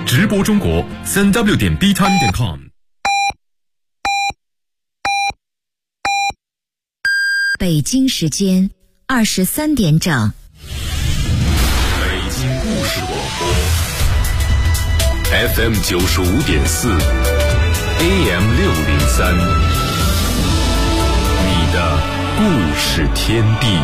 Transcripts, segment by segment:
直播中国3w.btime.com。 北京时间23点整。 北京故事广播 FM 95.4 AM 603，你的故事天地。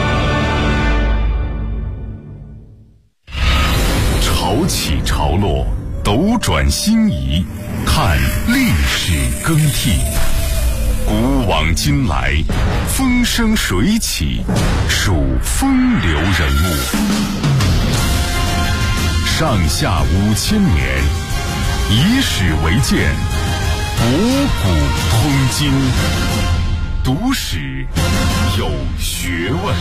潮起潮落，斗转星移，看历史更替。古往今来，风生水起，数风流人物。上下5000年，以史为鉴，博古通今，读史有学问。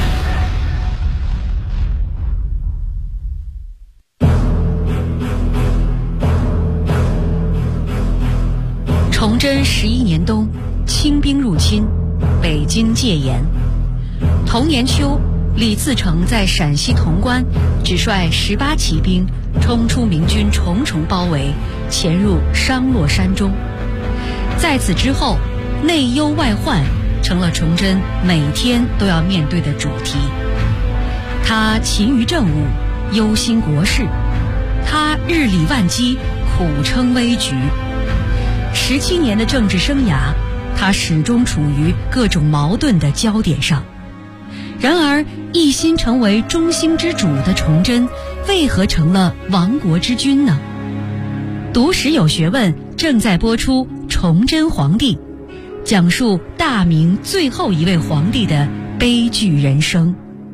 崇祯11年冬，清兵入侵，北京戒严。同年秋，李自成在陕西潼关只率18骑兵冲出明军重重包围，潜入商洛山中。在此之后，内忧外患成了崇祯每天都要面对的主题。他勤于政务，忧心国事；他日理万机，苦撑危局。17年的政治生涯，他始终处于各种矛盾的焦点上。然而，一心成为中兴之主的崇祯，为何成了亡国之君呢？读史有学问正在播出《崇祯皇帝》，讲述大明最后一位皇帝的悲剧人生。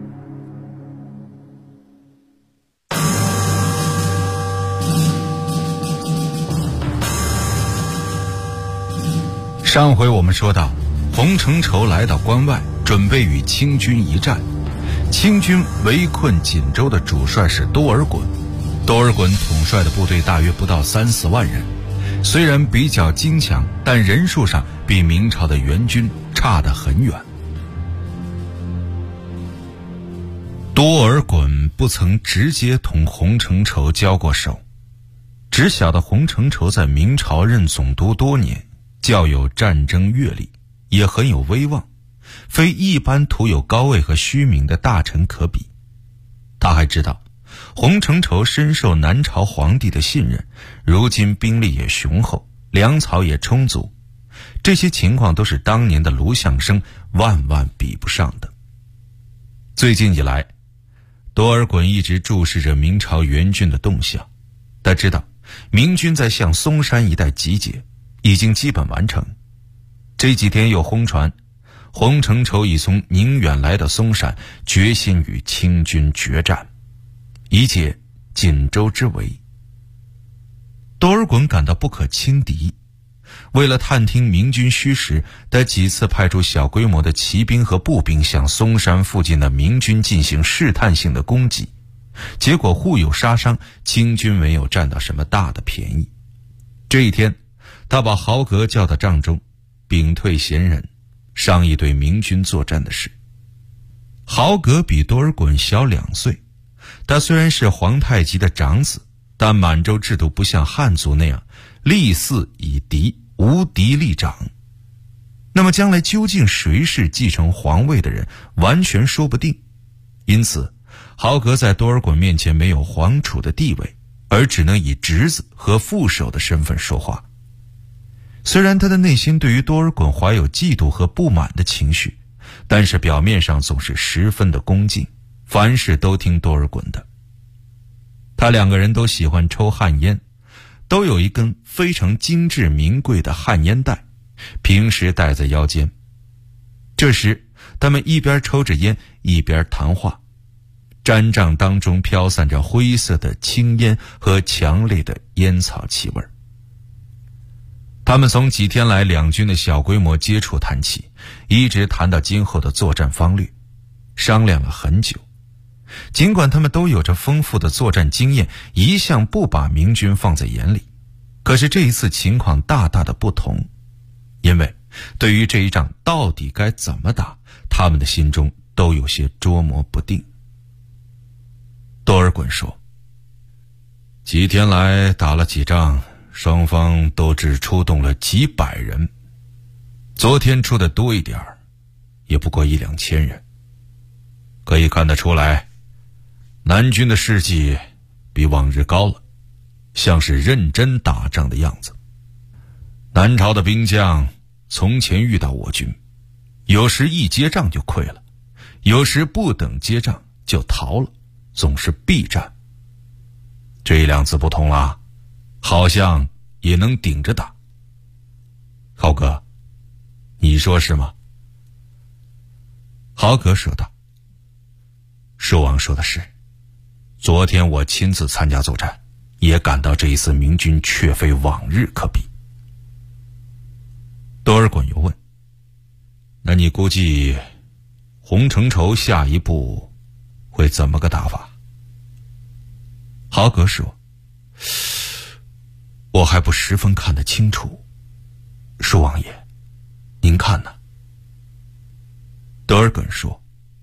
上回我们说到，洪承畴来到关外，准备与清军一战。清军围困锦州的主帅是多尔衮，多尔衮统帅的部队大约不到3-4万人，虽然比较精强，但人数上比明朝的援军差得很远。多尔衮不曾直接同洪承畴交过手，只晓得洪承畴在明朝任总督多年，较有战争阅历，也很有威望，非一般徒有高位和虚名的大臣可比。他还知道洪承畴深受南朝皇帝的信任，如今兵力也雄厚，粮草也充足，这些情况都是当年的卢象升万万比不上的。最近以来，多尔衮一直注视着明朝援军的动向，他知道明军在向松山一带集结，已经基本完成。这几天有轰传，洪承畴已从宁远来到松山，决心与清军决战，以解锦州之围。多尔衮感到不可轻敌，为了探听明军虚实，他几次派出小规模的骑兵和步兵向松山附近的明军进行试探性的攻击，结果互有杀伤，清军没有占到什么大的便宜。这一天，他把豪格叫到帐中，屏退贤人，商议对明军作战的事。豪格比多尔衮小2岁，他虽然是皇太极的长子，但满洲制度不像汉族那样立嗣以嫡，无嫡立长。那么将来究竟谁是继承皇位的人，完全说不定。因此豪格在多尔衮面前没有皇储的地位，而只能以侄子和副手的身份说话。虽然他的内心对于多尔衮怀有嫉妒和不满的情绪，但是表面上总是十分的恭敬，凡事都听多尔衮的。他2个人都喜欢抽旱烟，都有一根非常精致名贵的旱烟袋，平时戴在腰间。这时他们一边抽着烟一边谈话，毡帐当中飘散着灰色的青烟和强烈的烟草气味。他们从几天来两军的小规模接触谈起，一直谈到今后的作战方略，商量了很久。尽管他们都有着丰富的作战经验，一向不把明军放在眼里，可是这一次情况大大的不同。因为对于这一仗到底该怎么打，他们的心中都有些捉摸不定。多尔衮说， 几天来打了几仗，双方都只出动了几百人，昨天出的多一点儿，也不过1-2千人。可以看得出来，南军的士气比往日高了，像是认真打仗的样子。南朝的兵将从前遇到我军，有时一接仗就溃了，有时不等接仗就逃了，总是避战。这2次不同了，好像也能顶着打。豪哥，你说是吗？豪格说道。寿王说的是，昨天我亲自参加作战，也感到这一次明军确非往日可比。多尔衮又问，那你估计洪承畴下一步会怎么个打法？豪格说，我还不十分看得清楚，寿王爷，您看呢？德尔衮说，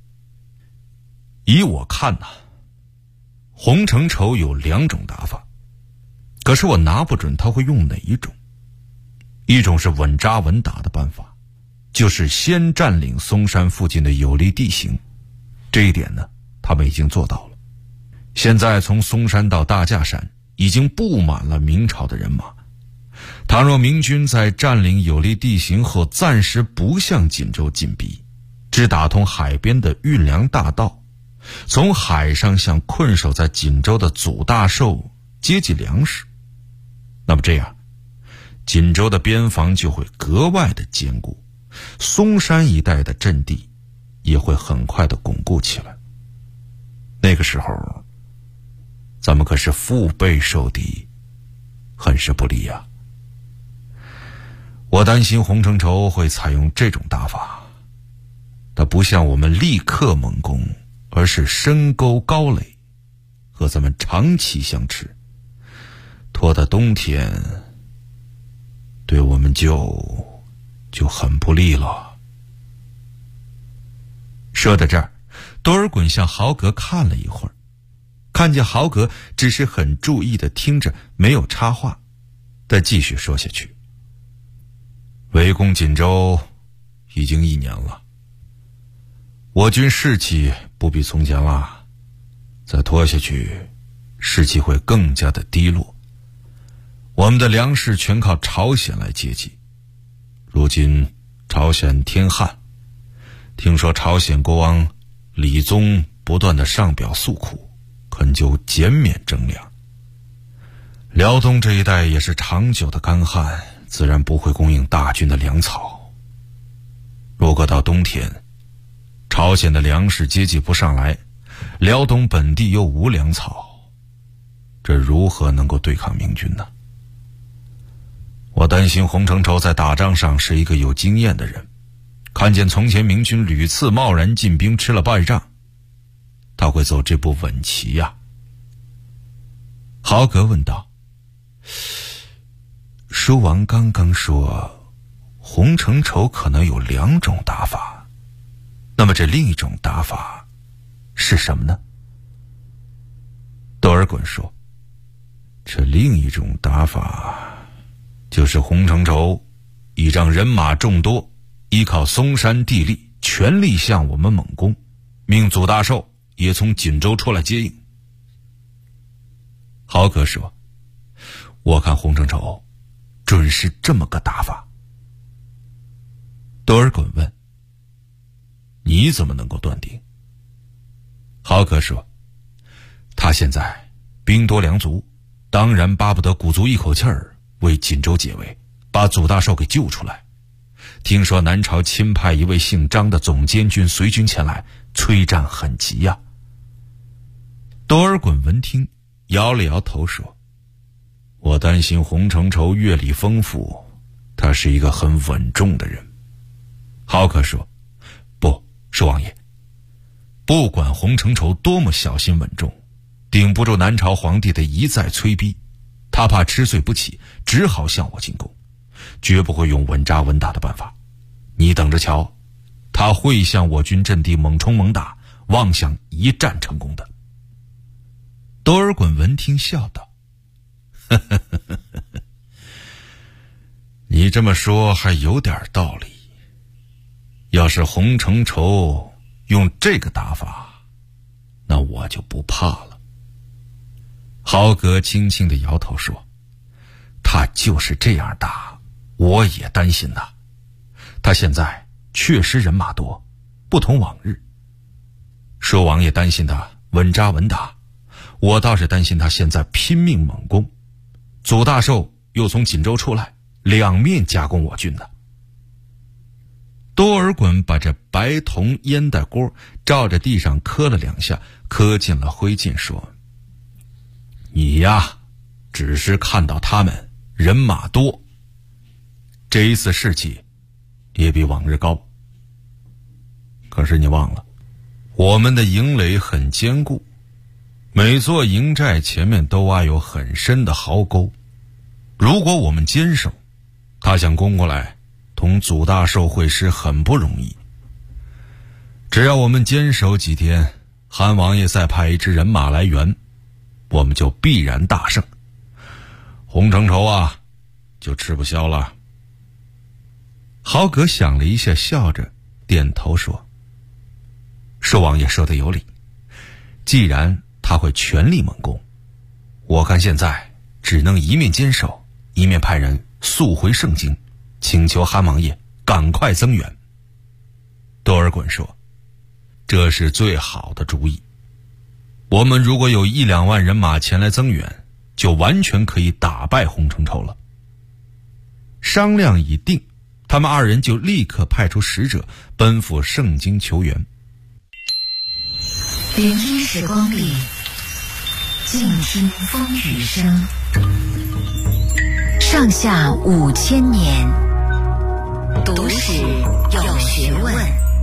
以我看呢，洪承畴有2种打法，可是我拿不准他会用哪一种。一种是稳扎稳打的办法，就是先占领松山附近的有利地形，这一点呢，他们已经做到了。现在从松山到大架山已经布满了明朝的人马，倘若明军在占领有利地形后暂时不向锦州进逼，只打通海边的运粮大道，从海上向困守在锦州的祖大寿接济粮食，那么这样锦州的边防就会格外的坚固，松山一带的阵地也会很快的巩固起来。那个时候咱们可是腹背受敌，很是不利啊。我担心洪承畴会采用这种打法，他不像我们立刻猛攻，而是深沟高垒，和咱们长期相持，拖到冬天对我们就很不利了。说到这儿，多尔衮向豪格看了一会儿，看见豪格只是很注意地听着，没有插话，他继续说下去。围攻锦州已经1年了，我军士气不比从前了，再拖下去士气会更加的低落。我们的粮食全靠朝鲜来接济，如今朝鲜天旱，听说朝鲜国王李宗不断的上表诉苦，恳求减免征粮。辽东这一带也是长久的干旱，自然不会供应大军的粮草。如果到冬天朝鲜的粮食接济不上来，辽东本地又无粮草，这如何能够对抗明军呢？我担心洪承畴在打仗上是一个有经验的人，看见从前明军屡次贸然进兵吃了败仗，他会走这步稳棋呀。豪格问道，书王刚刚说洪承畴可能有2种打法，那么这另一种打法是什么呢？多尔衮说，这另一种打法就是洪承畴倚仗人马众多，依靠松山地利，全力向我们猛攻，命祖大寿也从锦州出来接应。豪格说，我看洪承畴准是这么个打法。多尔衮问，你怎么能够断定？豪格说，他现在兵多粮足，当然巴不得鼓足一口气儿为锦州解围，把祖大寿给救出来。听说南朝亲派一位姓张的总监军随军前来，催战很急呀。多尔衮闻听摇了摇头说，我担心洪承畴阅历丰富，他是一个很稳重的人。豪克说，不，寿王爷，不管洪承畴多么小心稳重，顶不住南朝皇帝的一再催逼，他怕吃罪不起，只好向我进攻，绝不会用稳扎稳打的办法。你等着瞧，他会向我军阵地猛冲猛打，妄想一战成功的。多尔衮闻听笑道， 你这么说还有点道理。要是洪承畴用这个打法，那我就不怕了。豪格轻轻地摇头说，他就是这样打，我也担心他。他现在确实人马多，不同往日。寿王爷担心他稳扎稳打，我倒是担心他现在拼命猛攻。祖大寿又从锦州出来，两面夹攻我军呢。多尔衮把这白铜烟袋锅照着地上磕了2下，磕进了灰烬，说，你呀，只是看到他们人马多，这一次士气也比往日高。可是你忘了，我们的营垒很坚固，每座营寨前面都挖有很深的壕沟，如果我们坚守，他想攻过来同祖大寿会师很不容易。只要我们坚守几天，韩王爷再派一支人马来援，我们就必然大胜。洪承畴啊，就吃不消了。豪格想了一下，笑着点头说，寿王爷说的有理，既然他会全力猛攻，我看现在只能一面坚守，一面派人速回盛京，请求韩王爷赶快增援。多尔衮说，这是最好的主意。我们如果有1-2万人马前来增援，就完全可以打败洪承畴了。商量已定，他们2人就立刻派出使者奔赴盛京求援。 聆听时光里，静听风雨声。上下5000年，读史有学问。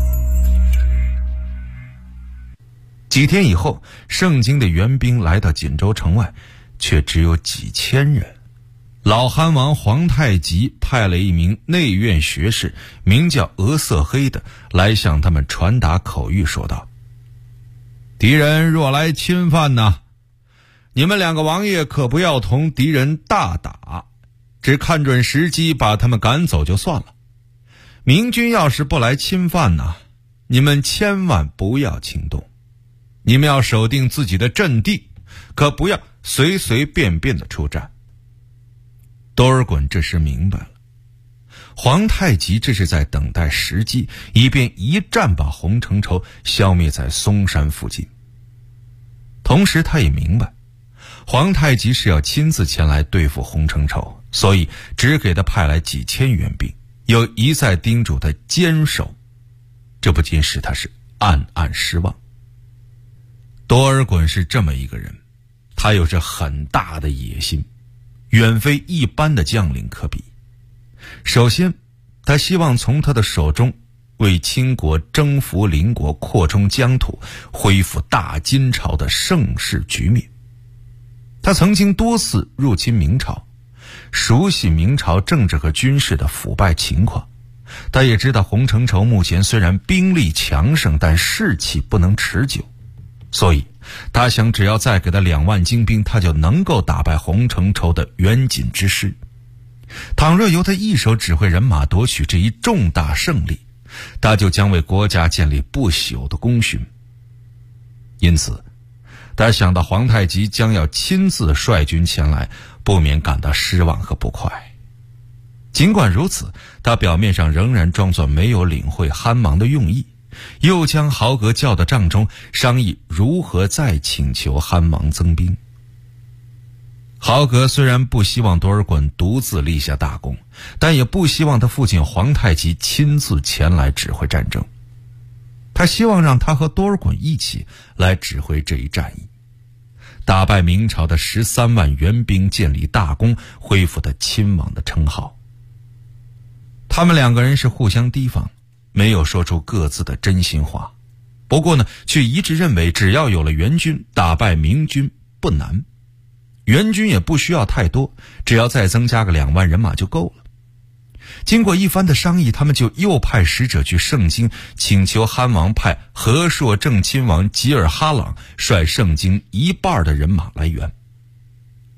几天以后，盛京的援兵来到锦州城外，却只有几千人。老韩王皇太极派了一名内院学士，名叫额瑟黑的，来向他们传达口谕，说道，敌人若来侵犯呢，你们2个王爷可不要同敌人大打，只看准时机把他们赶走就算了。明军要是不来侵犯呢，你们千万不要轻动，你们要守定自己的阵地，可不要随随便便的出战。多尔衮这时明白了，皇太极这是在等待时机，以便一战把洪承畴消灭在嵩山附近。同时他也明白，皇太极是要亲自前来对付洪承畴，所以只给他派来几千援兵，又一再叮嘱他坚守，这不禁使他是暗暗失望。多尔衮是这么一个人，他有着很大的野心，远非一般的将领可比。首先，他希望从他的手中为清国征服邻国，扩充疆土，恢复大金朝的盛世局面。他曾经多次入侵明朝，熟悉明朝政治和军事的腐败情况。他也知道洪承畴目前虽然兵力强盛，但士气不能持久，所以他想只要再给他2万精兵，他就能够打败洪承畴的援锦之师。倘若由他一手指挥人马夺取这一重大胜利，他就将为国家建立不朽的功勋。因此他想到皇太极将要亲自率军前来，不免感到失望和不快。尽管如此，他表面上仍然装作没有领会憨王的用意，又将豪格叫到帐中，商议如何再请求憨王增兵。豪格虽然不希望多尔衮独自立下大功，但也不希望他父亲皇太极亲自前来指挥战争。他希望让他和多尔衮一起来指挥这一战役，打败明朝的13万援兵，建立大功，恢复他亲王的称号。他们2个人是互相提防，没有说出各自的真心话，不过呢，却一致认为只要有了援军，打败明军不难。援军也不需要太多，只要再增加个2万人马就够了。经过一番的商议，他们就又派使者去盛京，请求憨王派和硕正亲王吉尔哈朗率盛京1半的人马来援。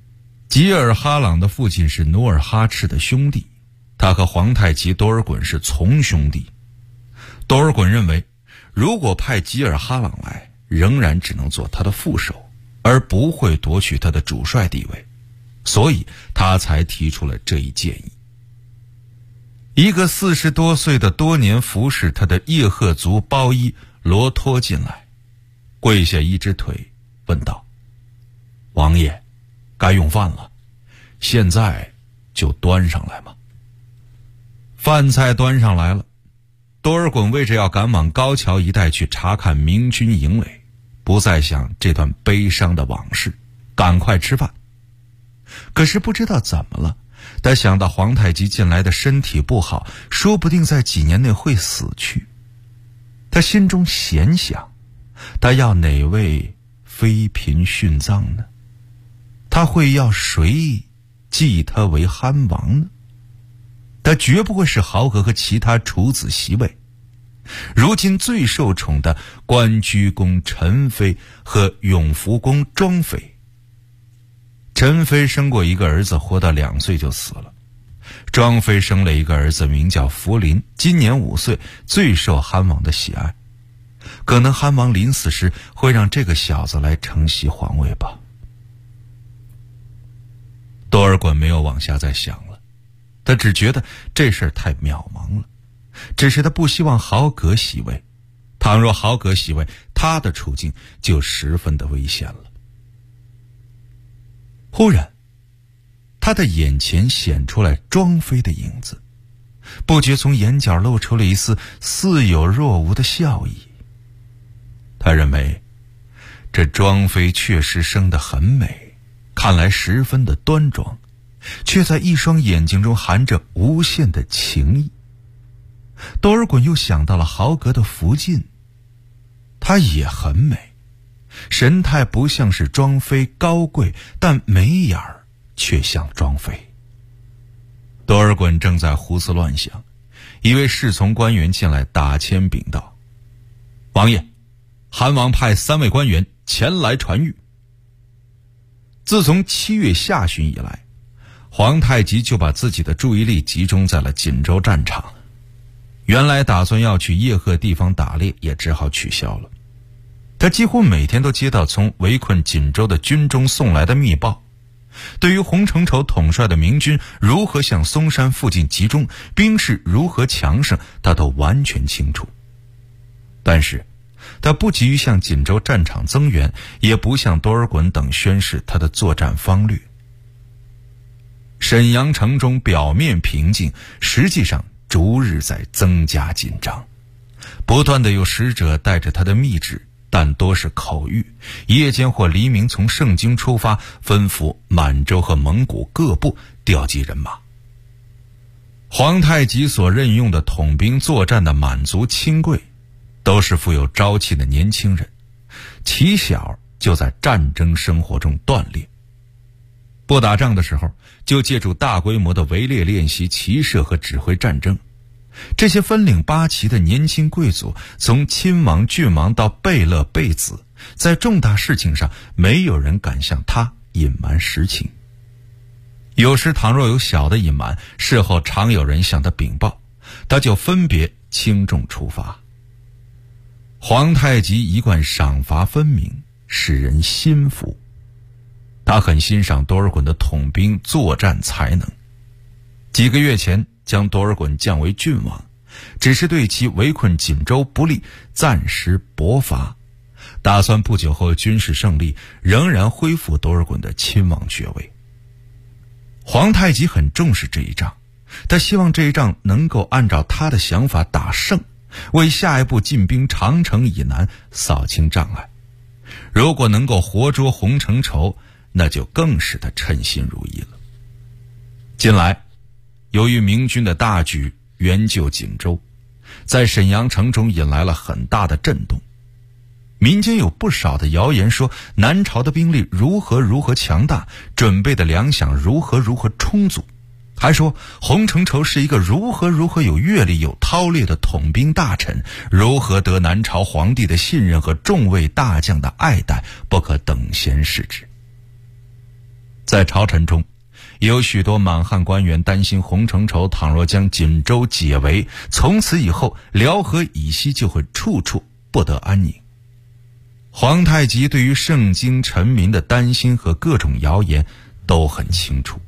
吉尔哈朗的父亲是努尔哈赤的兄弟，他和皇太极多尔衮是从兄弟。多尔衮认为，如果派吉尔哈朗来，仍然只能做他的副手，而不会夺取他的主帅地位，所以他才提出了这一建议。一个40多岁的多年服侍他的叶赫族包衣罗托进来，跪下一只腿，问道：王爷，该用饭了，现在就端上来吗？饭菜端上来了，多尔衮为着要赶往高桥一带去查看明军营垒，不再想这段悲伤的往事，赶快吃饭。可是不知道怎么了，他想到皇太极近来的身体不好，说不定在几年内会死去。他心中闲想，他要哪位妃嫔殉葬呢？他会要谁继他为藩王呢？他绝不会是豪格和其他处子袭位。如今最受宠的关雎公陈妃和永福公庄妃，陈妃生过一个儿子，活到2岁就死了。庄妃生了一个儿子，名叫福临，今年5岁，最受藩王的喜爱。可能藩王临死时会让这个小子来承袭皇位吧。多尔衮没有往下再想了，他只觉得这事儿太渺茫了。只是他不希望豪格袭位，倘若豪格袭位，他的处境就十分的危险了。忽然，他的眼前显出来庄妃的影子，不觉从眼角露出了一丝似有若无的笑意。他认为这庄妃确实生得很美，看来十分的端庄，却在一双眼睛中含着无限的情意。多尔衮又想到了豪格的福晋，她也很美，神态不像是庄妃高贵，但眉眼儿却像庄妃。多尔衮正在胡思乱想，一位侍从官员进来打签禀道：王爷，韩王派3位官员前来传谕。自从7月下旬以来，皇太极就把自己的注意力集中在了锦州战场，原来打算要去叶赫地方打猎，也只好取消了。他几乎每天都接到从围困锦州的军中送来的密报，对于洪承畴统帅的明军如何向松山附近集中，兵势如何强盛，他都完全清楚。但是他不急于向锦州战场增援，也不向多尔衮等宣示他的作战方略。沈阳城中表面平静，实际上逐日在增加紧张，不断的有使者带着他的密旨，但多是口谕，夜间或黎明从盛京出发，吩咐满洲和蒙古各部调集人马。皇太极所任用的统兵作战的满族亲贵，都是富有朝气的年轻人，起小就在战争生活中锻炼。不打仗的时候，就借助大规模的围猎练习骑射和指挥战争。这些分领八旗的年轻贵族，从亲王、郡王到贝勒、贝子，在重大事情上没有人敢向他隐瞒实情。有时倘若有小的隐瞒，事后常有人向他禀报，他就分别轻重处罚。皇太极一贯赏罚分明，使人心服。他很欣赏多尔衮的统兵作战才能，几个月前将多尔衮降为郡王，只是对其围困锦州不利暂时驳伐，打算不久后军事胜利仍然恢复多尔衮的亲王爵位。皇太极很重视这一仗，他希望这一仗能够按照他的想法打胜，为下一步进兵长城以南扫清障碍。如果能够活捉洪承畴，那就更使他称心如意了。近来由于明军的大举援救锦州，在沈阳城中引来了很大的震动。民间有不少的谣言说南朝的兵力如何强大，准备的粮饷如何充足，还说洪承畴是一个如何有阅历有韬略的统兵大臣，如何得南朝皇帝的信任和众位大将的爱戴，不可等闲视之。 在朝臣中，有许多满汉官员担心洪承畴倘若将锦州解围，从此以后辽河以西就会处处不得安宁。皇太极对于盛京臣民的担心和各种谣言都很清楚。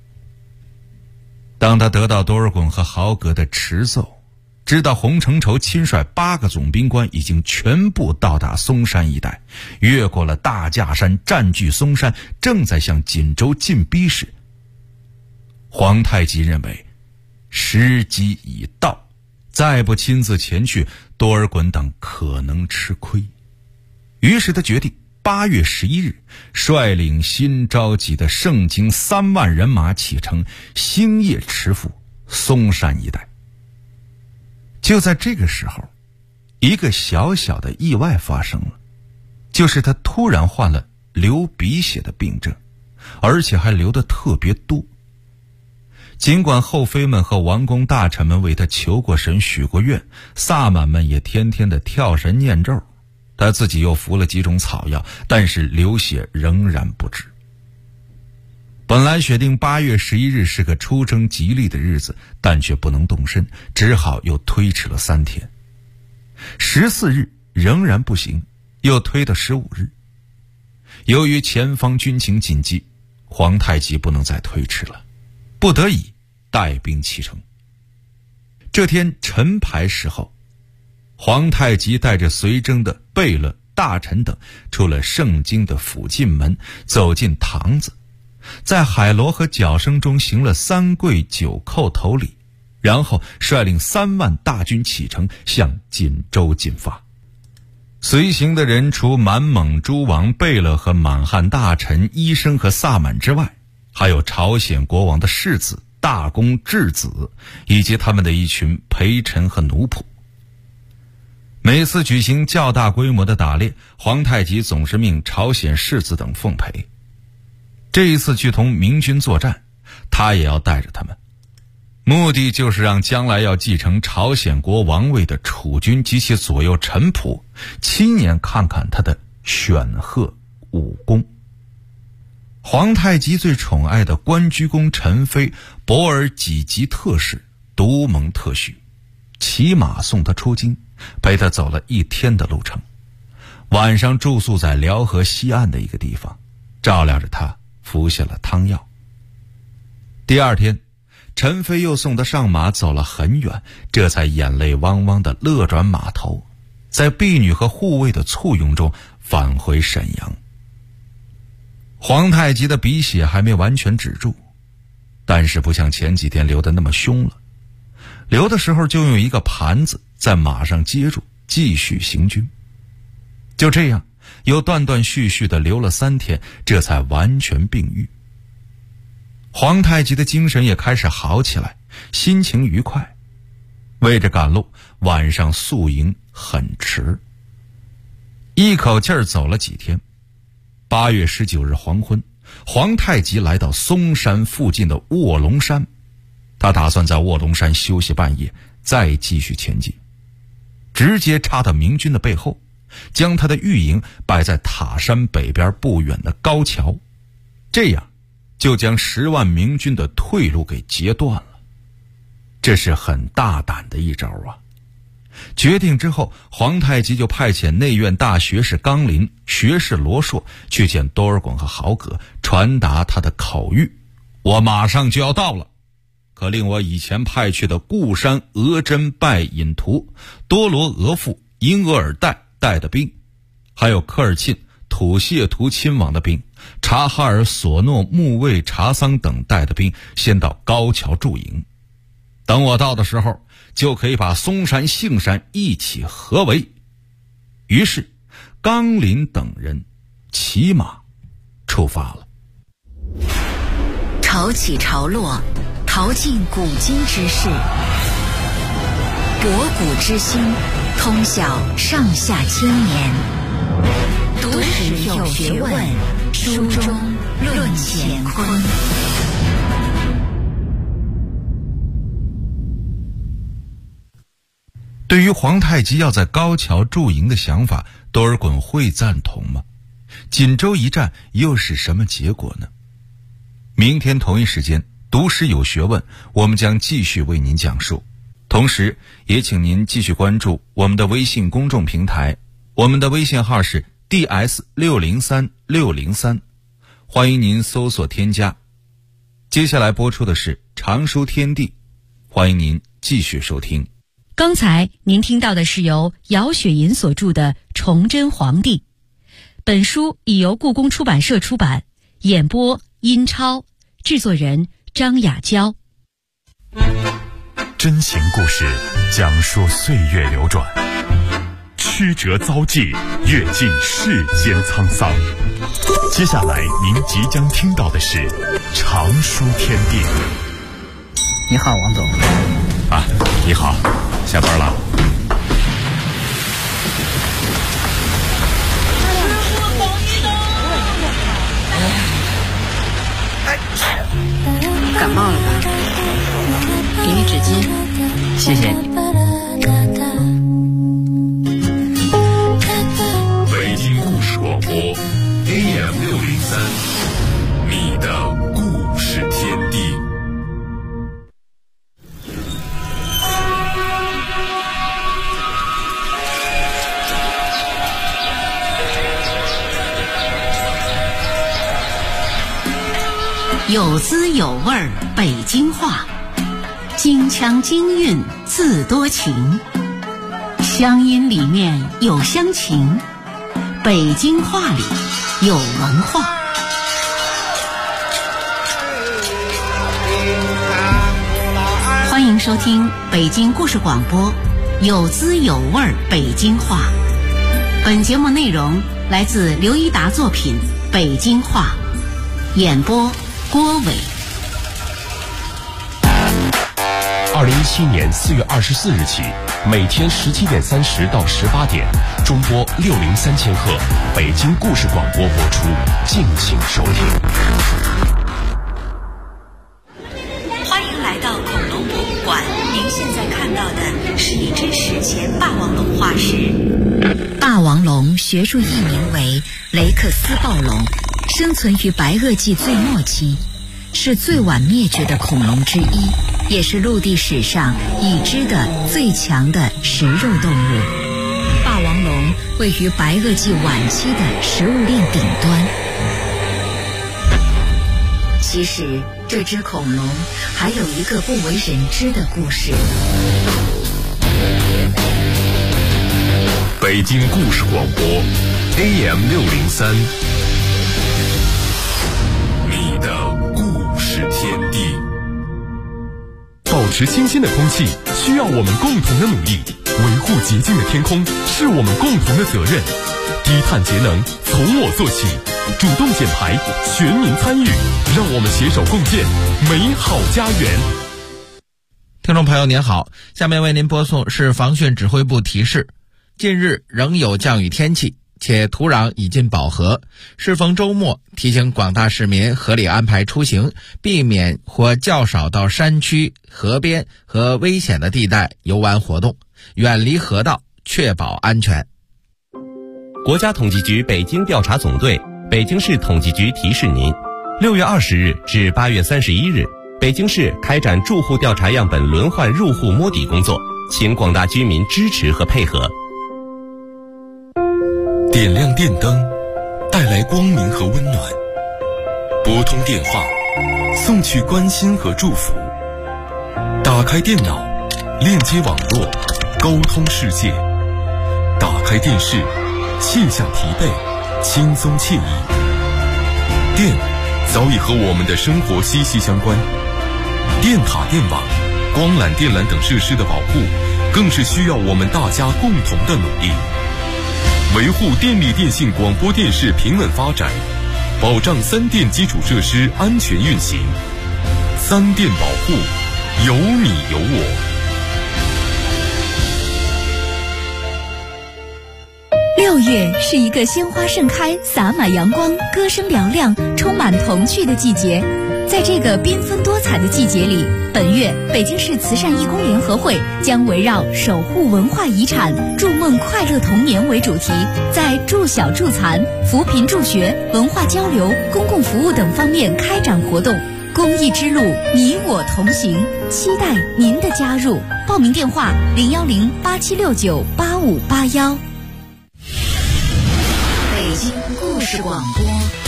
当他得到多尔衮和豪格的持奏，知道洪承畴亲率8个总兵官已经全部到达松山一带，越过了大架山，占据松山，正在向锦州进逼时，皇太极认为时机已到，再不亲自前去，多尔衮等可能吃亏。于是他决定8月11日率领新召集的盛京3万人马启程，星夜驰赴松山一带。就在这个时候，一个小小的意外发生了，就是他突然患了流鼻血的病症，而且还流得特别多。尽管后妃们和王公大臣们为他求过神许过愿，萨满们也天天的跳神念咒，他自己又服了几种草药，但是流血仍然不止。本来选定8月11日是个出征吉利的日子，但却不能动身，只好又推迟了3天。14日仍然不行，又推到15日。由于前方军情紧急，皇太极不能再推迟了，不得已带兵启程。这天晨牌时候，皇太极带着随征的贝勒、大臣等出了盛京的府进门，走进堂子，在海螺和角声中行了3跪9叩头礼，然后率领3万大军启程，向锦州进发。随行的人除满蒙诸王、贝勒和满汉大臣、医生和萨满之外，还有朝鲜国王的世子、大公、质子，以及他们的一群陪臣和奴仆。每次举行较大规模的打猎，皇太极总是命朝鲜世子等奉陪。这一次去同明军作战，他也要带着他们，目的就是让将来要继承朝鲜国王位的储君及其左右臣仆亲眼看看他的显赫武功。皇太极最宠爱的关居公陈妃、博尔济吉特使独蒙特许，骑马送他出京，陪他走了1天的路程，晚上住宿在辽河西岸的一个地方，照料着他，服下了汤药。第2天，陈妃又送他上马，走了很远，这才眼泪汪汪的勒转马头，在婢女和护卫的簇拥中返回沈阳。皇太极的鼻血还没完全止住，但是不像前几天流得那么凶了，流的时候就用一个盘子在马上接住，继续行军。就这样又断断续续地流了3天，这才完全病愈。皇太极的精神也开始好起来，心情愉快。为着赶路，晚上宿营很迟，一口气儿走了几天。8月19日黄昏，皇太极来到松山附近的卧龙山，他打算在卧龙山休息半夜，再继续前进，直接插到明军的背后，将他的御营摆在塔山北边不远的高桥，这样就将10万明军的退路给截断了。这是很大胆的一招啊！决定之后，皇太极就派遣内院大学士纲林、学士罗硕去见多尔衮和豪格，传达他的口谕：我马上就要到了，可令我以前派去的固山额真拜隐图、多罗额驸、因额尔带的兵，还有科尔沁、土谢图亲王的兵、察哈尔索诺木卫察桑等带的兵先到高桥驻营，等我到的时候就可以把松山、杏山一起合围。于是纲林等人骑马出发了。 潮起潮落，淘尽古今之事，博古之今，通晓上下千年。读史有学问，书中论乾坤。 对于皇太极要在高桥驻营的想法，多尔衮会赞同吗？锦州一战又是什么结果呢？ 明天同一时间，读史有学问，我们将继续为您讲述。同时也请您继续关注我们的微信公众平台，我们的微信号是 DS603603，欢迎您搜索添加。接下来播出的是常书天地，欢迎您继续收听。 刚才您听到的是由姚雪银所著的《崇祯皇帝》，本书已由故宫出版社出版，演播殷超，制作人张雅娇。 真情故事讲述岁月流转，曲折遭际，阅尽世间沧桑。接下来您即将听到的是常书天地。 你好，王总。 啊，你好，下班了。 感冒了吧？给你纸巾，谢谢你。 北京故事广播 AM603，你的故事天地。 有滋有味儿北京话，京腔京韵自多情，乡音里面有乡情，北京话里有文化。欢迎收听北京故事广播有滋有味儿北京话。本节目内容来自刘一达作品《北京话》，演播郭伟。 2017年4月24日起，每天17点30到18点，中波603千赫，北京故事广播播出，敬请收听。 欢迎来到恐龙博物馆，您现在看到的是一只史前霸王龙化石。霸王龙学术译名为雷克斯暴龙，生存于白垩纪最末期，是最晚灭绝的恐龙之一，也是陆地史上已知的最强的食肉动物。霸王龙位于白垩纪晚期的食物链顶端。其实这只恐龙还有一个不为人知的故事。 北京故事广播 AM603，你的故事天地。 保持清新的空气需要我们共同的努力，维护洁净的天空是我们共同的责任。低碳节能从我做起，主动减排，全民参与，让我们携手共建美好家园。 听众朋友您好，下面为您播送市防汛指挥部提示：近日仍有降雨天气，且土壤已近饱和，适逢周末，提醒广大市民合理安排出行，避免或较少到山区、河边和危险的地带游玩活动，远离河道，确保安全。 国家统计局北京调查总队、北京市统计局提示您：6月20日至8月31日，北京市开展住户调查样本轮换入户摸底工作，请广大居民支持和配合。 点亮电灯，带来光明和温暖；拨通电话，送去关心和祝福；打开电脑，链接网络，沟通世界；打开电视，卸下疲惫，轻松惬意。电早已和我们的生活息息相关，电塔、电网、光缆、电缆等设施的保护，更是需要我们大家共同的努力。维护电力电信广播电视平稳发展，保障三电基础设施安全运行。三电保护，有你有我。 6月是一个鲜花盛开、洒满阳光、歌声嘹亮、充满童趣的季节。 在这个缤纷多彩的季节里，本月北京市慈善义工联合会将围绕守护文化遗产、筑梦快乐童年为主题，在助小助残、扶贫助学、文化交流、公共服务等方面开展活动。公益之路，你我同行，期待您的加入。报名电话：010-8769-8581。 北京故事广播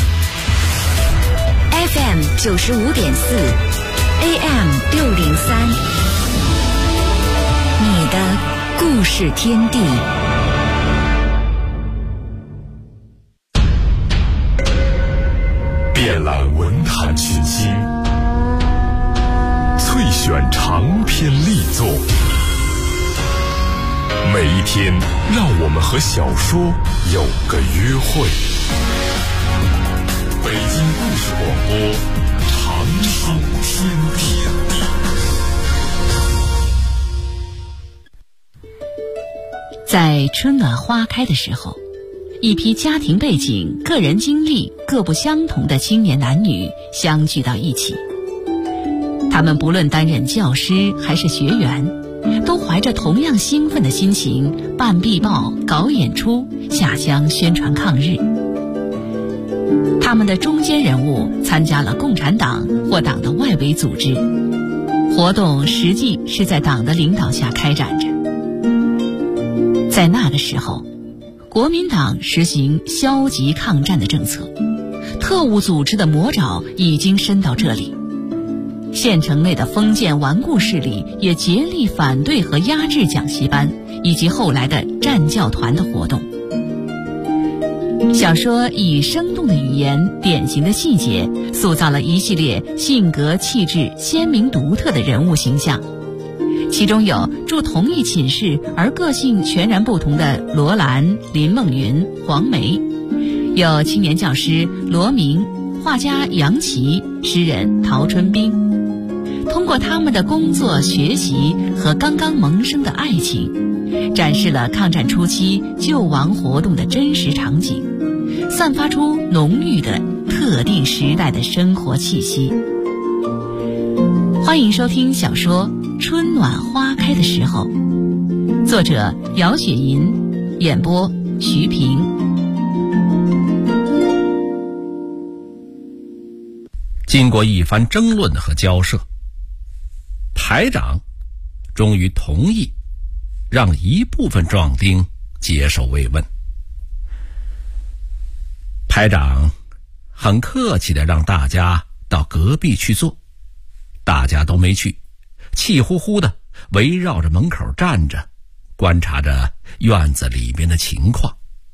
FM 95.4 AM 603，你的故事天地。 遍览文坛群星，萃选长篇力作，每一天让我们和小说有个约会。北京故事广播，长寿天地。 在春暖花开的时候，一批家庭背景、个人经历各不相同的青年男女相聚到一起。他们不论担任教师还是学员，都怀着同样兴奋的心情办壁报、搞演出、下乡宣传抗日。他们的中坚人物参加了共产党或党的外围组织，活动实际是在党的领导下开展着。在那个时候，国民党实行消极抗战的政策，特务组织的魔爪已经伸到这里。县城内的封建顽固势力也竭力反对和压制讲习班以及后来的战教团的活动。小说以生动的语言、典型的细节，塑造了一系列性格气质鲜明独特的人物形象。其中有住同一寝室而个性全然不同的罗兰、林梦云、黄梅，有青年教师罗明、画家杨琦、诗人陶春冰。通过他们的工作、学习和刚刚萌生的爱情，展示了抗战初期救亡活动的真实场景，散发出浓郁的特定时代的生活气息。欢迎收听小说《春暖花开的时候》，作者姚雪银，演播徐平。 经过一番争论和交涉，排长终于同意让一部分壮丁接受慰问。排长很客气地让大家到隔壁去坐，大家都没去，气呼呼地围绕着门口站着，观察着院子里面的情况。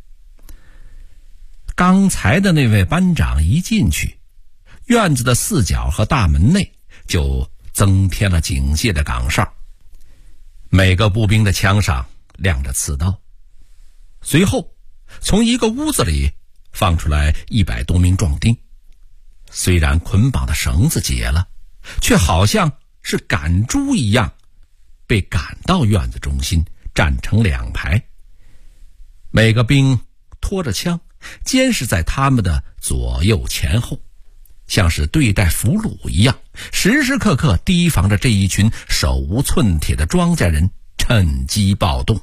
刚才的那位班长一进去，院子的四角和大门内就增添了警戒的岗哨，每个步兵的枪上亮着刺刀。随后从一个屋子里放出来100多名壮丁，虽然捆绑的绳子解了，却好像是赶猪一样被赶到院子中心，站成2排。每个兵拖着枪监视在他们的左右前后，像是对待俘虏一样，时时刻刻提防着这一群手无寸铁的庄稼人趁机暴动。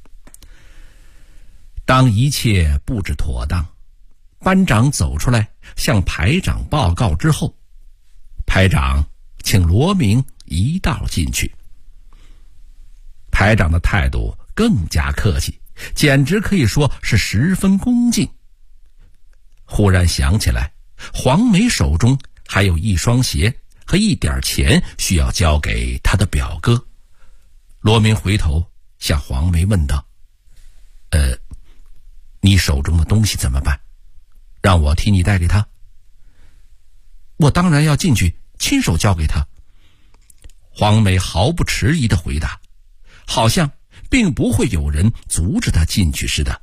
当一切布置妥当，班长走出来向排长报告之后，排长请罗明一道进去。排长的态度更加客气，简直可以说是十分恭敬。忽然想起来，黄梅手中还有一双鞋和一点钱需要交给他的表哥。罗明回头向黄梅问道：你手中的东西怎么办？让我替你带给他？我当然要进去亲手交给他。黄梅毫不迟疑地回答，好像并不会有人阻止他进去似的。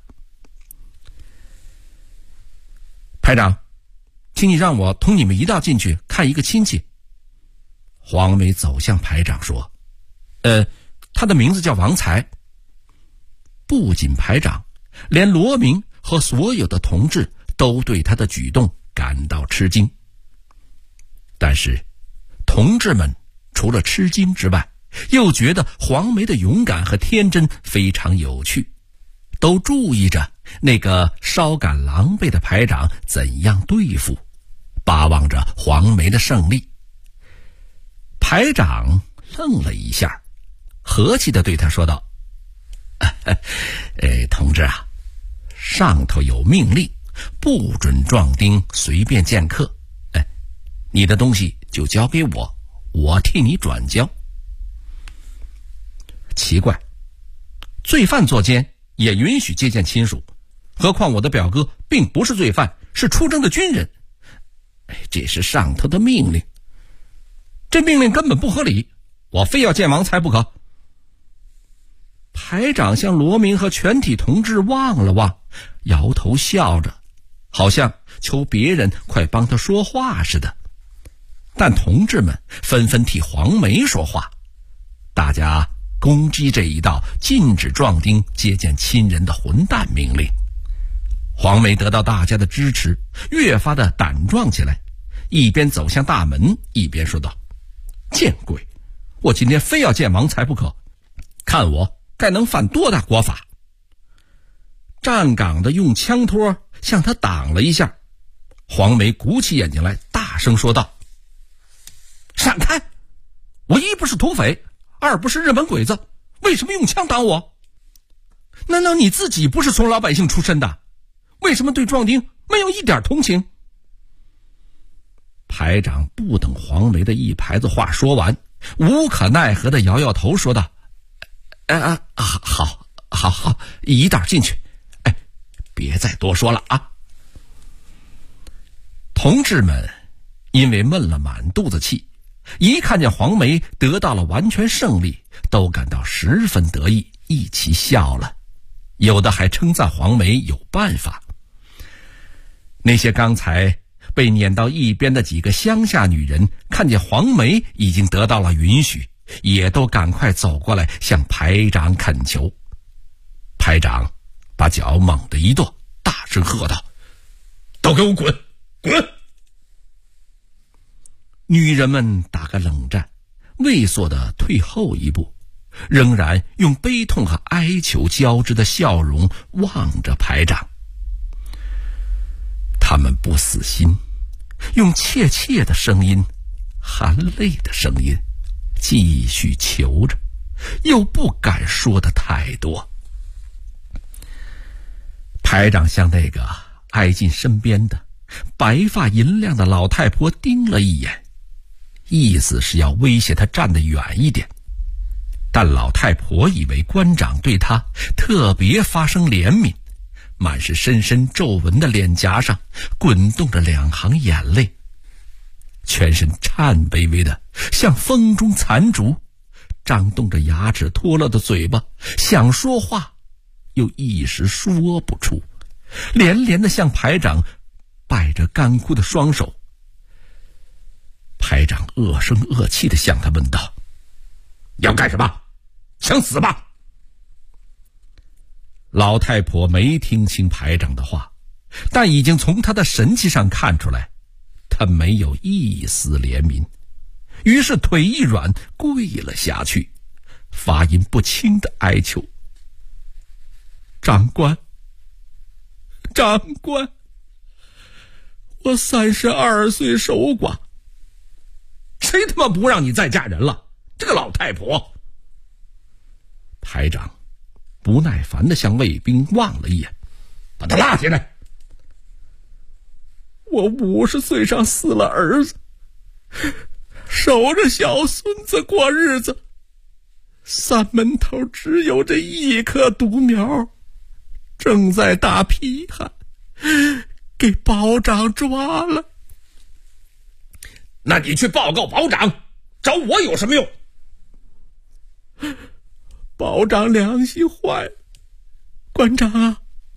排长，请你让我同你们一道进去看一个亲戚。黄梅走向排长说：他的名字叫王才。不仅排长，连罗明和所有的同志都对他的举动感到吃惊。 但是同志们除了吃惊之外，又觉得黄梅的勇敢和天真非常有趣，都注意着那个稍感狼狈的排长怎样对付，巴望着黄梅的胜利。排长愣了一下，和气地对他说道：同志啊，上头有命令，不准壮丁随便见客。你的东西就交给我，我替你转交。奇怪，罪犯作奸也允许接见亲属，何况我的表哥并不是罪犯，是出征的军人。这是上头的命令，这命令根本不合理，我非要见王才不可。排长向罗明和全体同志望了望，摇头笑着，好像求别人快帮他说话似的。但同志们纷纷替黄梅说话，大家攻击这一道禁止壮丁接见亲人的混蛋命令。黄梅得到大家的支持，越发的胆壮起来，一边走向大门，一边说道：见鬼，我今天非要见王才不可，看我该能犯多大国法。站岗的用枪托向他挡了一下，黄梅鼓起眼睛来，大声说道：闪开！我一不是土匪，二不是日本鬼子，为什么用枪挡我？难道你自己不是从老百姓出身的？为什么对壮丁没有一点同情？排长不等黄梅的一排子话说完，无可奈何地摇摇头说道：好，一道进去，别再多说了啊。同志们因为闷了满肚子气，一看见黄梅得到了完全胜利，都感到十分得意，一起笑了，有的还称赞黄梅有办法。那些刚才被撵到一边的几个乡下女人看见黄梅已经得到了允许，也都赶快走过来向排长恳求。排长把脚猛地一跺，大声喝道：都给我滚滚！女人们打个冷战，畏缩地退后一步，仍然用悲痛和哀求交织的笑容望着排长。他们不死心，用怯怯的声音，含泪的声音，继续求着，又不敢说的太多。排长向那个挨近身边的白发银亮的老太婆盯了一眼，意思是要威胁她站得远一点，但老太婆以为官长对她特别发生怜悯，满是深深皱纹的脸颊上滚动着两行眼泪，全身颤巍巍的像风中残烛，张动着牙齿脱落的嘴巴，想说话又一时说不出，连连的向排长摆着干枯的双手。排长恶声恶气地向他问道：要干什么？想死吧？老太婆没听清排长的话，但已经从他的神气上看出来，他没有一丝怜悯，于是腿一软跪了下去，发音不清的哀求：长官，我32岁守寡，谁他妈不让你再嫁人了？这个老太婆！排长不耐烦地向卫兵望了一眼，把他拉起来。我50岁上死了儿子，守着小孙子过日子，三门头只有这一棵独苗，正在打批函，给保长抓了。那你去报告保长，找我有什么用？保长良心坏了，官长啊，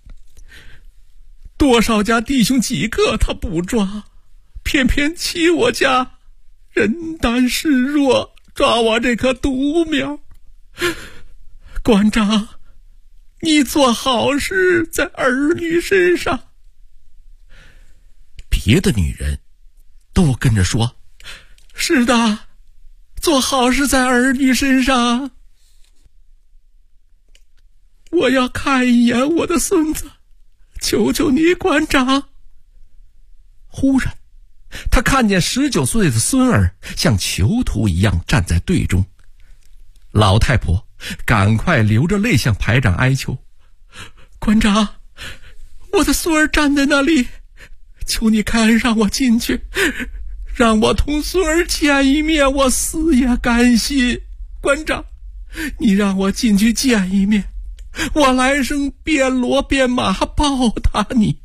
多少家弟兄几个他不抓，偏偏欺我家人单势弱，抓我这棵独苗。官长，你做好事在儿女身上。别的女人都跟着说： 是的，做好事在儿女身上。我要看一眼我的孙子，求求你，馆长。忽然，他看见19岁的孙儿像囚徒一样站在队中。老太婆赶快流着泪向排长哀求：馆长，我的孙儿站在那里，求你开恩让我进去，让我同孙儿见一面，我死也甘心。馆长，你让我进去见一面，我来生变骡变马报答你。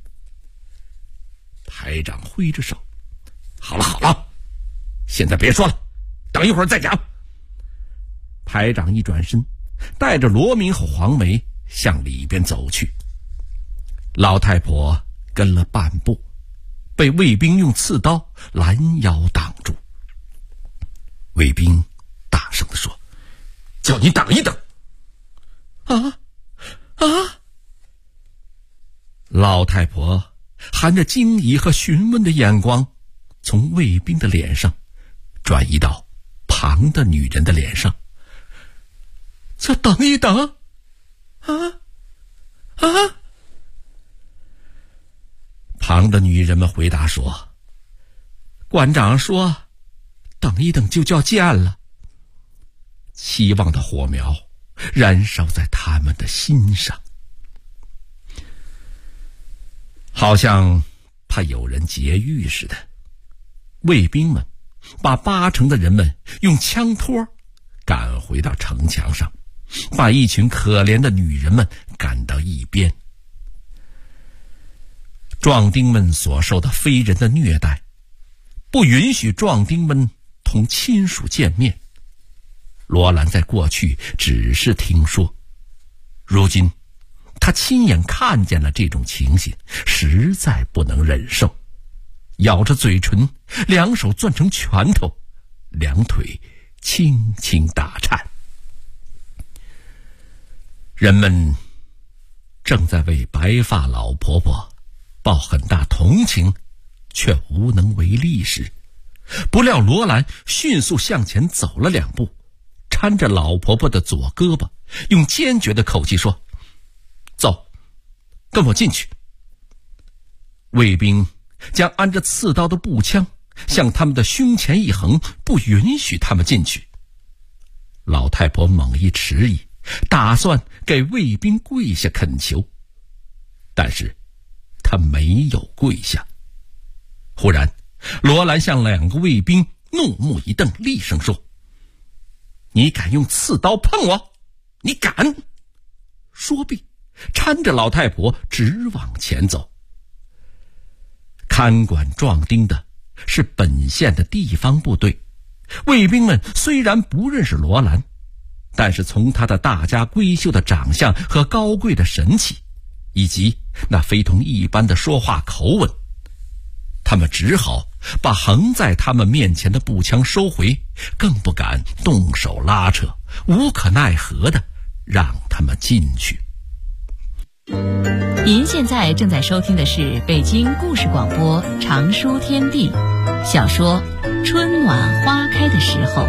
排长挥着手：好了好了，现在别说了，等一会儿再讲。排长一转身，带着罗明和黄梅向里边走去。老太婆跟了半步，被卫兵用刺刀拦腰挡住。卫兵大声地说：叫你等一等。老太婆含着惊疑和询问的眼光，从卫兵的脸上转移到旁的女人的脸上。就等一等。旁的女人们回答说：馆长说等一等就叫见了。期望的火苗燃烧在他们的心上，好像怕有人劫狱似的。卫兵们把8成的人们用枪托赶回到城墙上，把一群可怜的女人们赶到一边。壮丁们所受的非人的虐待，不允许壮丁们同亲属见面。罗兰在过去只是听说，如今他亲眼看见了这种情形，实在不能忍受，咬着嘴唇，两手攥成拳头，两腿轻轻打颤。人们正在为白发老婆婆抱很大同情，却无能为力时，不料罗兰迅速向前走了2步，搀着老婆婆的左胳膊，用坚决的口气说：走，跟我进去。卫兵将安着刺刀的步枪向他们的胸前一横，不允许他们进去。老太婆猛一迟疑，打算给卫兵跪下恳求，但是他没有跪下。忽然，罗兰向2个卫兵怒目一瞪，厉声说：你敢用刺刀碰我？你敢！说毕，搀着老太婆直往前走。看管壮丁的是本县的地方部队，卫兵们虽然不认识罗兰，但是从他的大家闺秀的长相和高贵的神气，以及那非同一般的说话口吻，他们只好把横在他们面前的步枪收回，更不敢动手拉扯，无可奈何的让他们进去。 您现在正在收听的是北京故事广播长书天地小说《春暖花开的时候》。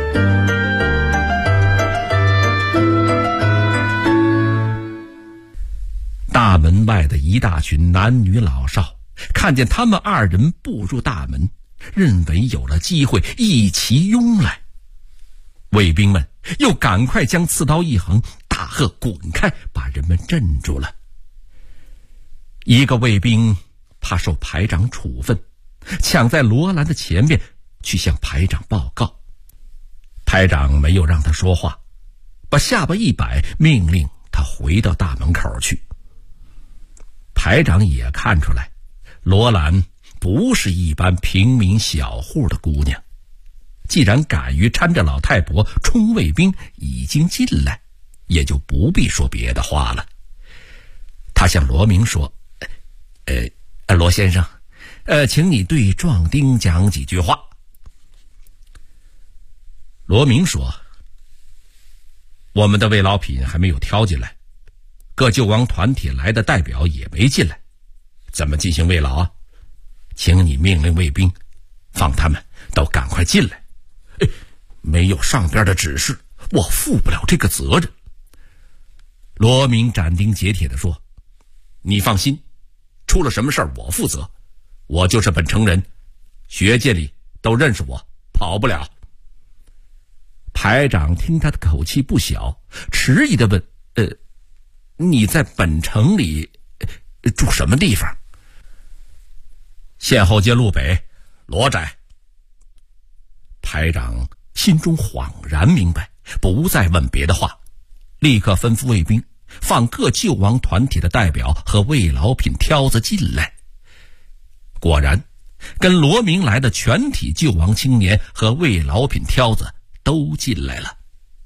大门外的一大群男女老少看见他们2人步入大门，认为有了机会，一齐拥来。卫兵们又赶快将刺刀一横，大喝滚开，把人们镇住了。一个卫兵怕受排长处分，抢在罗兰的前面去向排长报告。排长没有让他说话，把下巴一摆，命令他回到大门口去。排长也看出来，罗兰不是一般平民小户的姑娘，既然敢于搀着老太婆冲卫兵已经进来，也就不必说别的话了。他向罗明说：罗先生，请你对壮丁讲几句话。罗明说：我们的慰劳品还没有挑进来，各救亡团体来的代表也没进来，怎么进行慰劳啊？请你命令卫兵放他们都赶快进来。没有上边的指示，我负不了这个责任。罗明斩钉截铁地说，你放心，出了什么事儿我负责，我就是本城人，学界里都认识我，跑不了。排长听他的口气不小，迟疑地问，你在本城里住什么地方？县后街路北罗宅。排长心中恍然明白，不再问别的话，立刻吩咐卫兵放各救亡团体的代表和慰劳品挑子进来。果然，跟罗明来的全体救亡青年和慰劳品挑子都进来了。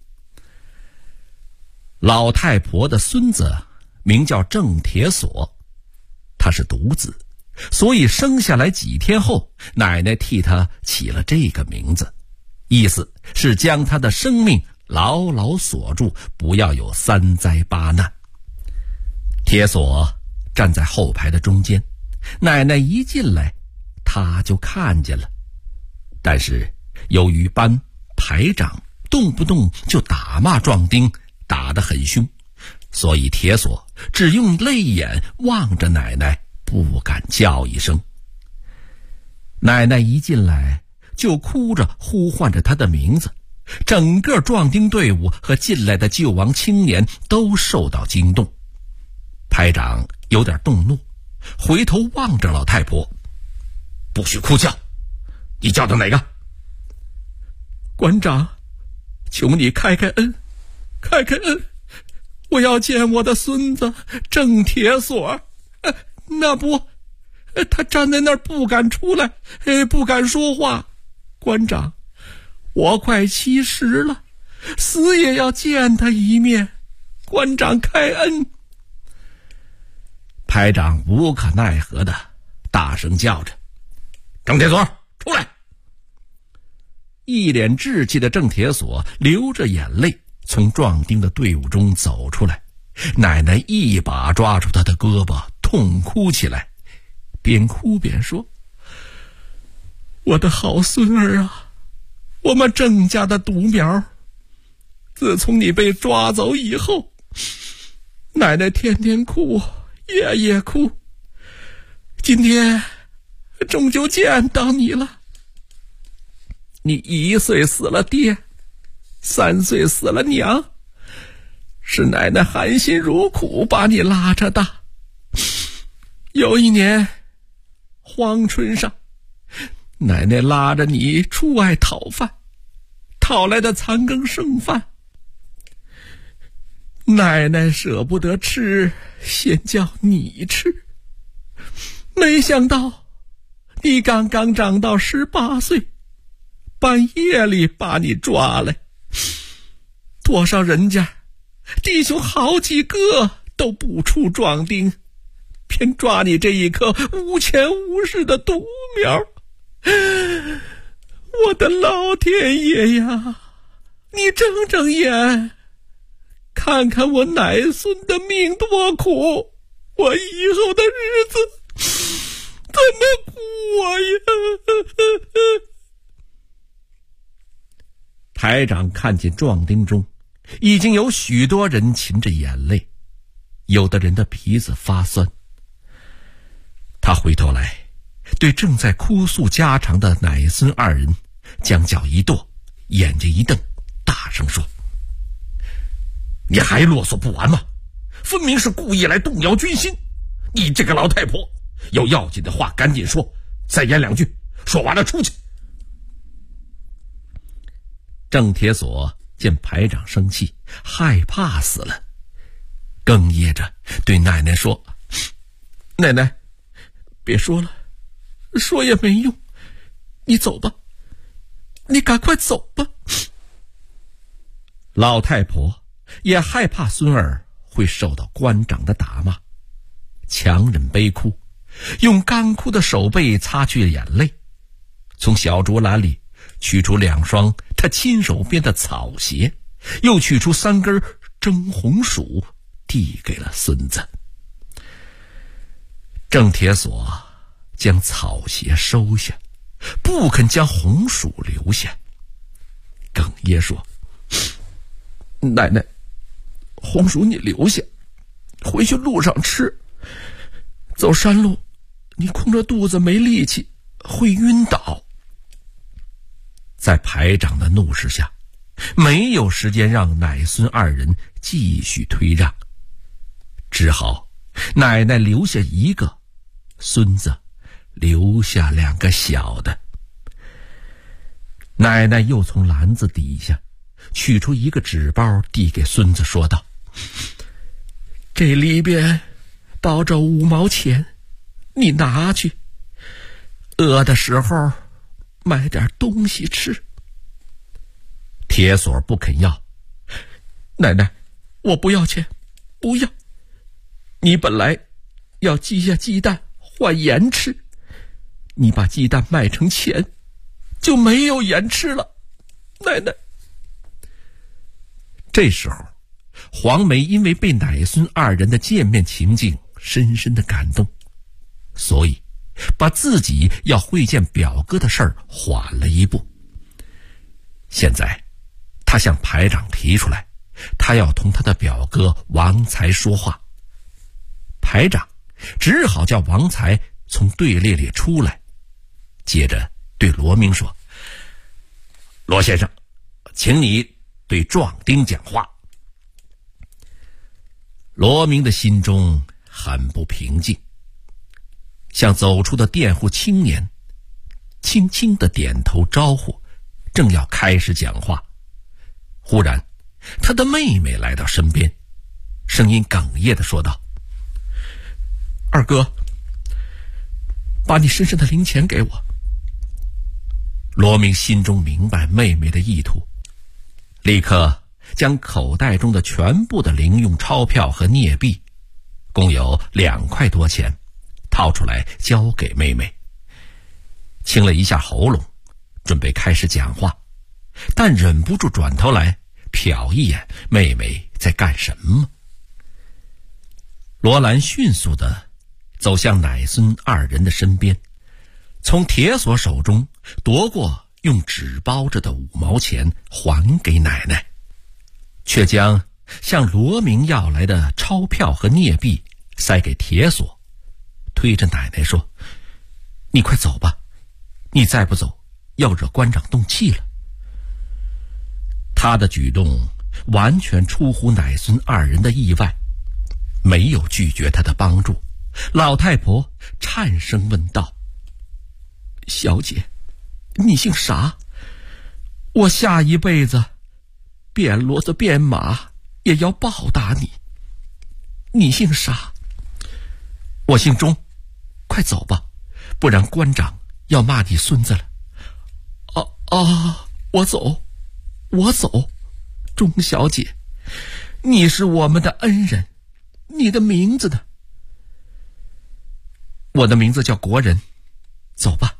老太婆的孙子名叫郑铁锁，他是独子，所以生下来几天后，奶奶替他起了这个名字，意思是将他的生命牢牢锁住，不要有三灾八难。铁锁站在后排的中间，奶奶一进来他就看见了，但是由于班排长动不动就打骂壮丁，打得很凶，所以铁锁只用泪眼望着奶奶，不敢叫一声。奶奶一进来就哭着呼唤着他的名字，整个壮丁队伍和进来的救亡青年都受到惊动。排长有点动怒，回头望着老太婆，不许哭叫，你叫的哪个？馆长，求你开开恩，开开恩，我要见我的孙子郑铁锁。那不，他站在那儿不敢出来，不敢说话。馆长，我快70了，死也要见他一面，馆长开恩。排长无可奈何的大声叫着，郑铁锁出来。一脸稚气的郑铁锁流着眼泪从壮丁的队伍中走出来，奶奶一把抓住他的胳膊，痛哭起来，边哭边说，我的好孙儿啊，我们郑家的独苗，自从你被抓走以后，奶奶天天哭，夜夜哭，今天终究见到你了。你1岁死了爹，3岁死了娘，是奶奶含辛茹苦把你拉着大。有一年荒春上，奶奶拉着你出外讨饭，讨来的残羹剩饭，奶奶舍不得吃，先叫你吃。没想到你刚刚长到18岁，半夜里把你抓来，多少人家弟兄好几个都不出壮丁，偏抓你这一颗无权无势的独苗。我的老天爷呀，你睁睁眼看看我奶孙的命多苦，我以后的日子怎么过呀？排长看见壮丁中已经有许多人噙着眼泪，有的人的鼻子发酸。他回头来对正在哭诉家常的奶孙2人将脚一跺，眼睛一瞪，大声说，你还啰嗦不完吗？分明是故意来动摇军心，你这个老太婆，有要紧的话赶紧说，再言2句，说完了出去。郑铁锁见排长生气，害怕死了，哽咽着对奶奶说，奶奶别说了，说也没用，你走吧，你赶快走吧。老太婆也害怕孙儿会受到官长的打骂，强忍悲哭，用干枯的手背擦去眼泪，从小竹篮里取出2双他亲手编的草鞋，又取出3根蒸红薯，递给了孙子。郑铁锁将草鞋收下， 不肯将红薯留下，哽咽说：“奶奶，红薯你留下，回去路上吃。走山路，你空着肚子没力气，会晕倒。”在排长的怒视下，没有时间让奶孙二人继续推让，只好奶奶留下一个，孙子留下2个小的。奶奶又从篮子底下取出一个纸包，递给孙子说道：“这里边包着5毛钱，你拿去，饿的时候买点东西吃。”铁锁不肯要：“奶奶，我不要钱，不要。你本来要积下鸡蛋换盐吃，你把鸡蛋卖成钱，就没有盐吃了，奶奶。”这时候，黄梅因为被奶孙二人的见面情景深深的感动，所以把自己要会见表哥的事儿缓了一步。现在他向排长提出来，他要同他的表哥王才说话。排长只好叫王才从队列里出来，接着对罗明说：“罗先生，请你对壮丁讲话。”罗明的心中很不平静，向走出的佃户青年轻轻地点头招呼，正要开始讲话，忽然他的妹妹来到身边，声音哽咽地说道：“二哥，把你身上的零钱给我。”罗明心中明白妹妹的意图，立刻将口袋中的全部的零用钞票和镍币，共有2块多钱，掏出来交给妹妹，清了一下喉咙，准备开始讲话，但忍不住转头来瞟一眼妹妹在干什么。罗兰迅速地走向奶孙二人的身边，从铁锁手中夺过用纸包着的5毛钱还给奶奶，却将向罗明要来的钞票和镍币塞给铁锁，推着奶奶说：“你快走吧，你再不走要惹官长动气了。”他的举动完全出乎奶孙二人的意外，没有拒绝他的帮助。老太婆颤声问道：“小姐，你姓啥？我下一辈子变骡子变马也要报答你。你姓啥？”“我姓钟，快走吧，不然官长要骂你孙子了。”“我走。钟小姐，你是我们的恩人，你的名字呢？”“我的名字叫国人。”“走吧，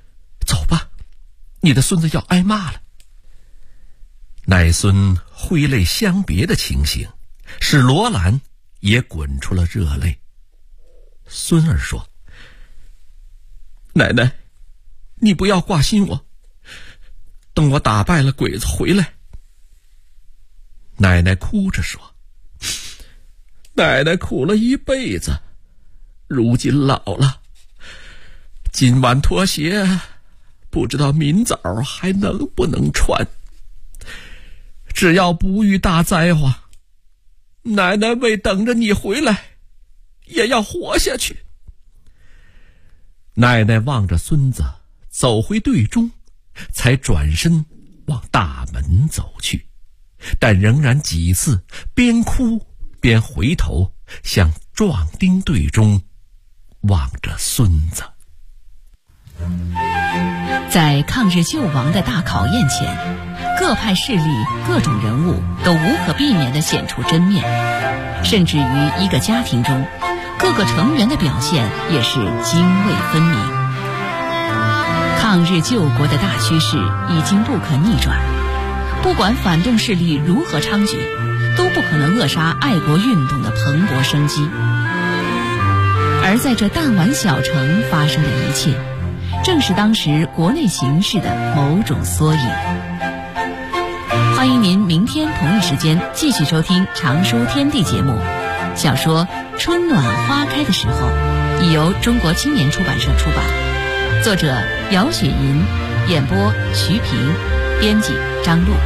你的孙子要挨骂了。”奶孙挥泪相别的情形使罗兰也滚出了热泪。孙儿说：“奶奶，你不要挂心我，等我打败了鬼子回来。”奶奶哭着说：“奶奶苦了一辈子，如今老了，今晚脱鞋，不知道明早还能不能穿。只要不遇大灾祸，奶奶为等着你回来，也要活下去。”奶奶望着孙子走回队中，才转身往大门走去，但仍然几次边哭边回头向壮丁队中望着孙子。 在抗日救亡的大考验前，各派势力、各种人物都无可避免地显出真面，甚至于一个家庭中，各个成员的表现也是泾渭分明。抗日救国的大趋势已经不可逆转，不管反动势力如何猖獗，都不可能扼杀爱国运动的蓬勃生机。而在这弹丸小城发生的一切， 正是当时国内形势的某种缩影。欢迎您明天同一时间继续收听《常书天地》节目。小说《春暖花开的时候》已由中国青年出版社出版，作者姚雪银，演播徐平，编辑张璐。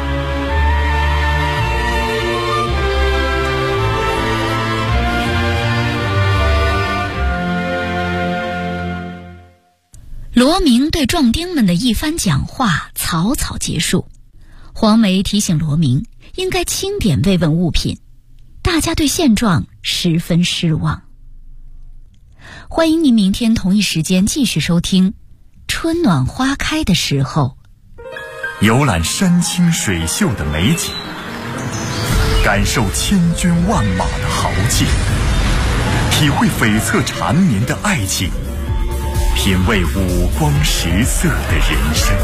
罗明对壮丁们的一番讲话草草结束。黄梅提醒罗明应该清点慰问物品，大家对现状十分失望。欢迎您明天同一时间继续收听《春暖花开的时候》， 游览山清水秀的美景，感受千军万马的豪气，体会悱恻缠绵的爱情，品味五光十色的人生。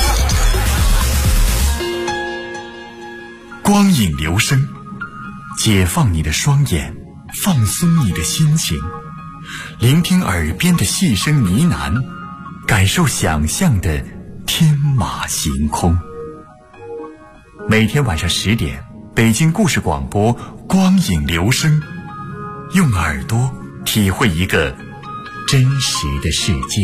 光影流声，解放你的双眼，放松你的心情，聆听耳边的细声呢喃，感受想象的天马行空。每天晚上10点，北京故事广播光影流声，用耳朵体会一个真实的世界。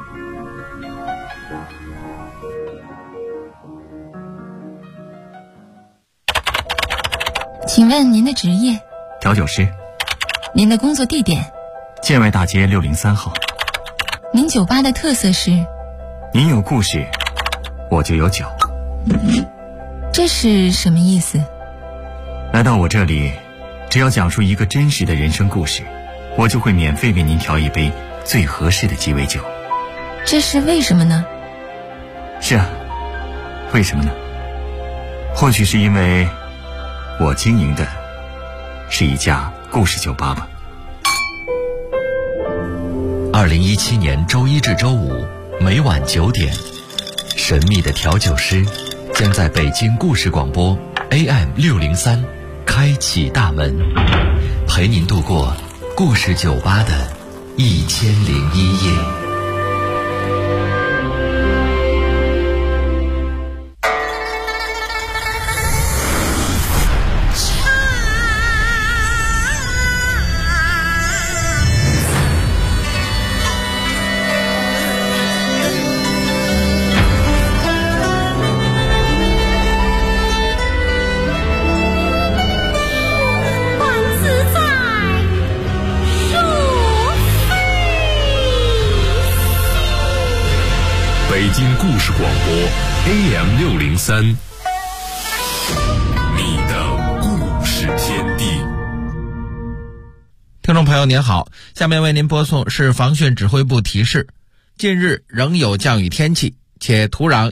请问您的职业？ 调酒师。 您的工作地点？ 建外大街603号。 您酒吧的特色是？ 您有故事，我就有酒。 这是什么意思？ 来到我这里，只要讲述一个真实的人生故事，我就会免费为您调一杯最合适的鸡尾酒。 这是为什么呢？ 是啊，为什么呢？或许是因为我经营的是一家故事酒吧吧。 2017年周一至周五每晚9点，神秘的调酒师将在北京故事广播 AM603开启大门，陪您度过故事酒吧的1001夜。 北京故事广播 AM603，你的故事天地。 听众朋友您好，下面为您播送是防汛指挥部提示：近日仍有降雨天气，且土壤